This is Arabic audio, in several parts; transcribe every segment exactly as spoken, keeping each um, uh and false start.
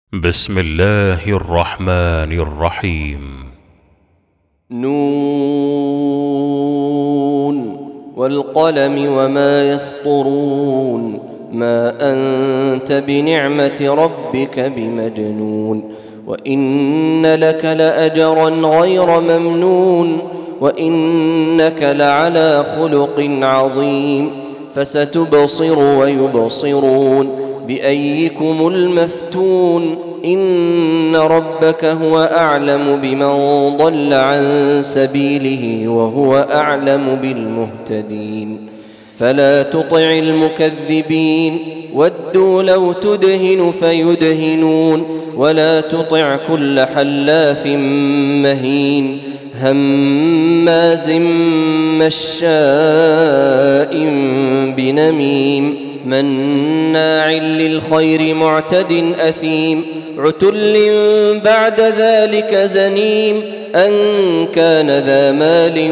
بسم الله الرحمن الرحيم. نون والقلم وما يسطرون ما أنت بنعمة ربك بمجنون وإن لك لأجرا غير ممنون وإنك لعلى خلق عظيم فستبصر ويبصرون بأيكم المفتون إن ربك هو أعلم بمن ضل عن سبيله وهو أعلم بالمهتدين فلا تطع المكذبين ودوا لو تدهن فيدهنون ولا تطع كل حلاف مهين هماز مشاء بنميم مناع للخير معتد أثيم عتل بعد ذلك زنيم أن كان ذا مال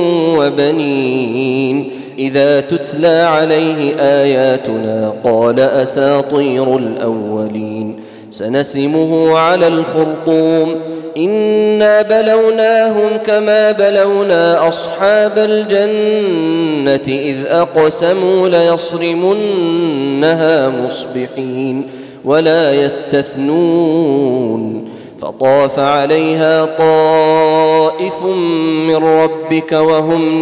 وبنين إذا تتلى عليه آياتنا قال أساطير الأولين سنسمه على الخرطوم إنا بلوناهم كما بلونا أصحاب الجنة إذ أقسموا ليصرمنها مصبحين ولا يستثنون فطاف عليها طائف من ربك وهم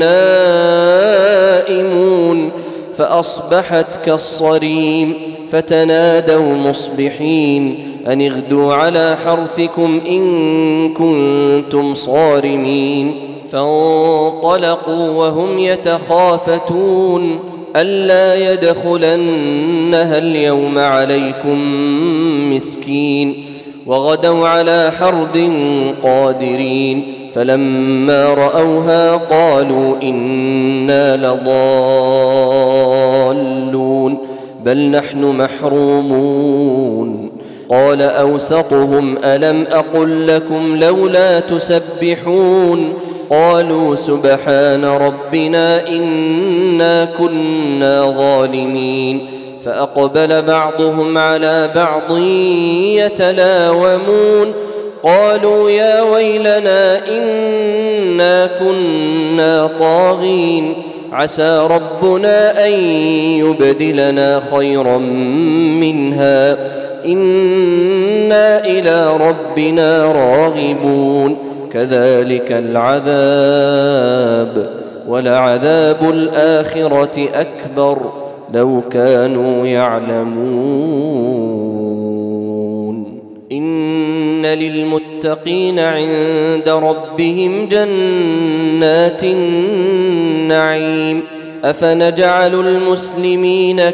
نائمون فأصبحت كالصريم فتنادوا مصبحين أن اغدوا على حرثكم إن كنتم صارمين فانطلقوا وهم يتخافتون ألا يدخلنها اليوم عليكم مسكين وغدوا على حرد قادرين فلما رأوها قالوا إنا لضالون بل نحن محرومون قال أوسطهم ألم أقل لكم لولا تسبحون قالوا سبحان ربنا إنا كنا ظالمين فأقبل بعضهم على بعض يتلاومون قالوا يا ويلنا إنا كنا طاغين عسى ربنا أن يبدلنا خيرا منها إنا إلى ربنا راغبون كذلك العذاب ولعذاب الآخرة أكبر لو كانوا يعلمون إن للمتقين عند ربهم جنات النعيم أفنجعل المسلمين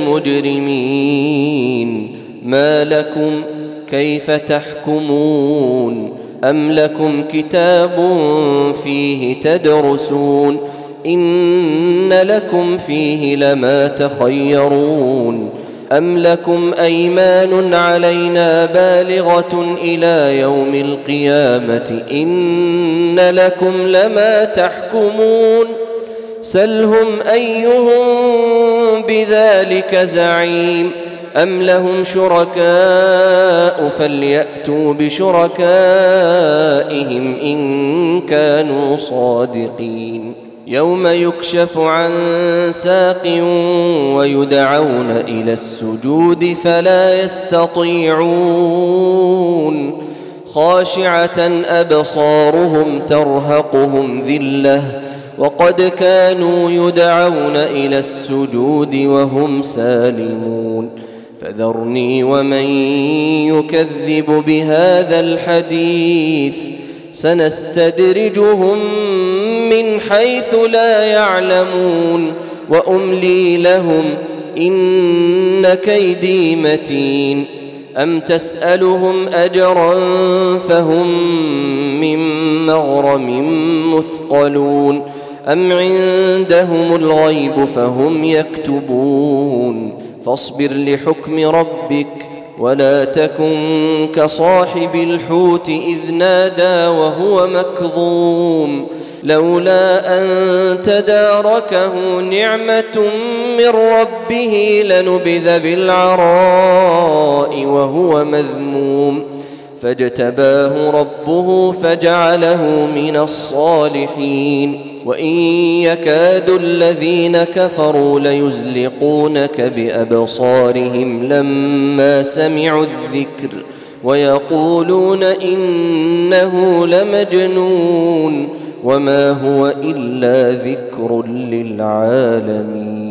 كالمجرمين ما لكم كيف تحكمون أم لكم كتاب فيه تدرسون إن لكم فيه لما تخيرون أم لكم أيمان علينا بالغة إلى يوم القيامة إن لكم لما تحكمون سلهم أيهم بذلك زعيم أم لهم شركاء فليأتوا بشركائهم إن كانوا صادقين يوم يكشف عن ساق ويدعون إلى السجود فلا يستطيعون خاشعة أبصارهم ترهقهم ذلة وقد كانوا يدعون إلى السجود وهم سالمون فذرني ومن يكذب بهذا الحديث سنستدرجهم من حيث لا يعلمون وأملي لهم إن كيدي متين أم تسألهم أجرا فهم من مغرم مثقلون أم عندهم الغيب فهم يكتبون فاصبر لحكم ربك ولا تكن كصاحب الحوت إذ نادى وهو مكظوم لولا أن تداركه نعمة من ربه لنبذ بالعراء وهو مذموم فاجتباه ربه فجعله من الصالحين وإن يكاد الذين كفروا ليزلقونك بأبصارهم لما سمعوا الذكر ويقولون إنه لمجنون وما هو إلا ذكر للعالمين.